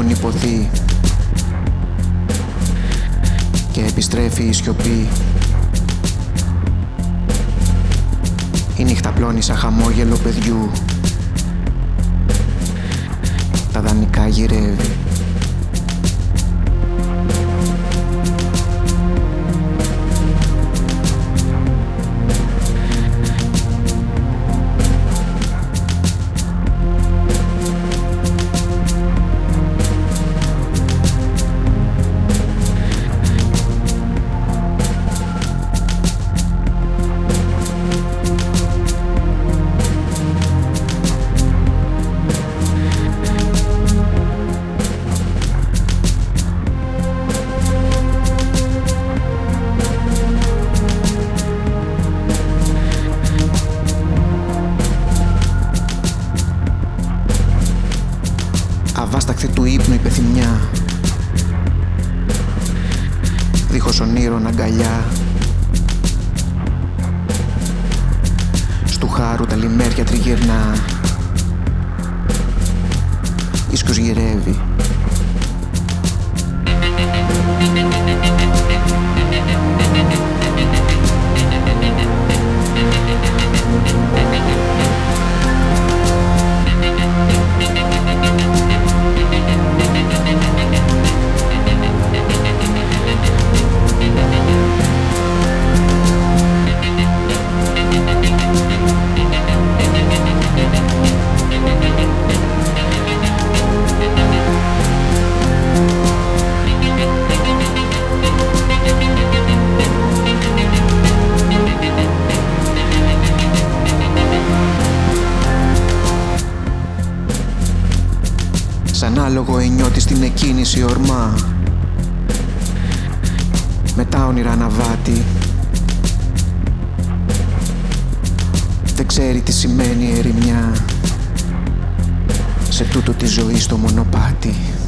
έχουν υποθεί και επιστρέφει η σιωπή. Η νύχτα πλώνει σαν χαμόγελο παιδιού. Τα δανεικά γυρεύει. Αβάσταχτη του ύπνου η πεθυμιά, δίχως ονείρων αγκαλιά. Στου χάρου τα λιμέρια τριγυρνά, ίσκος γυρεύει. Σαν άλογο ενιώτη στην εκκίνηση ορμά, με τα όνειρα αναβάτη. Δεν ξέρει τι σημαίνει ερημιά σε τούτο τη ζωή στο μονοπάτι.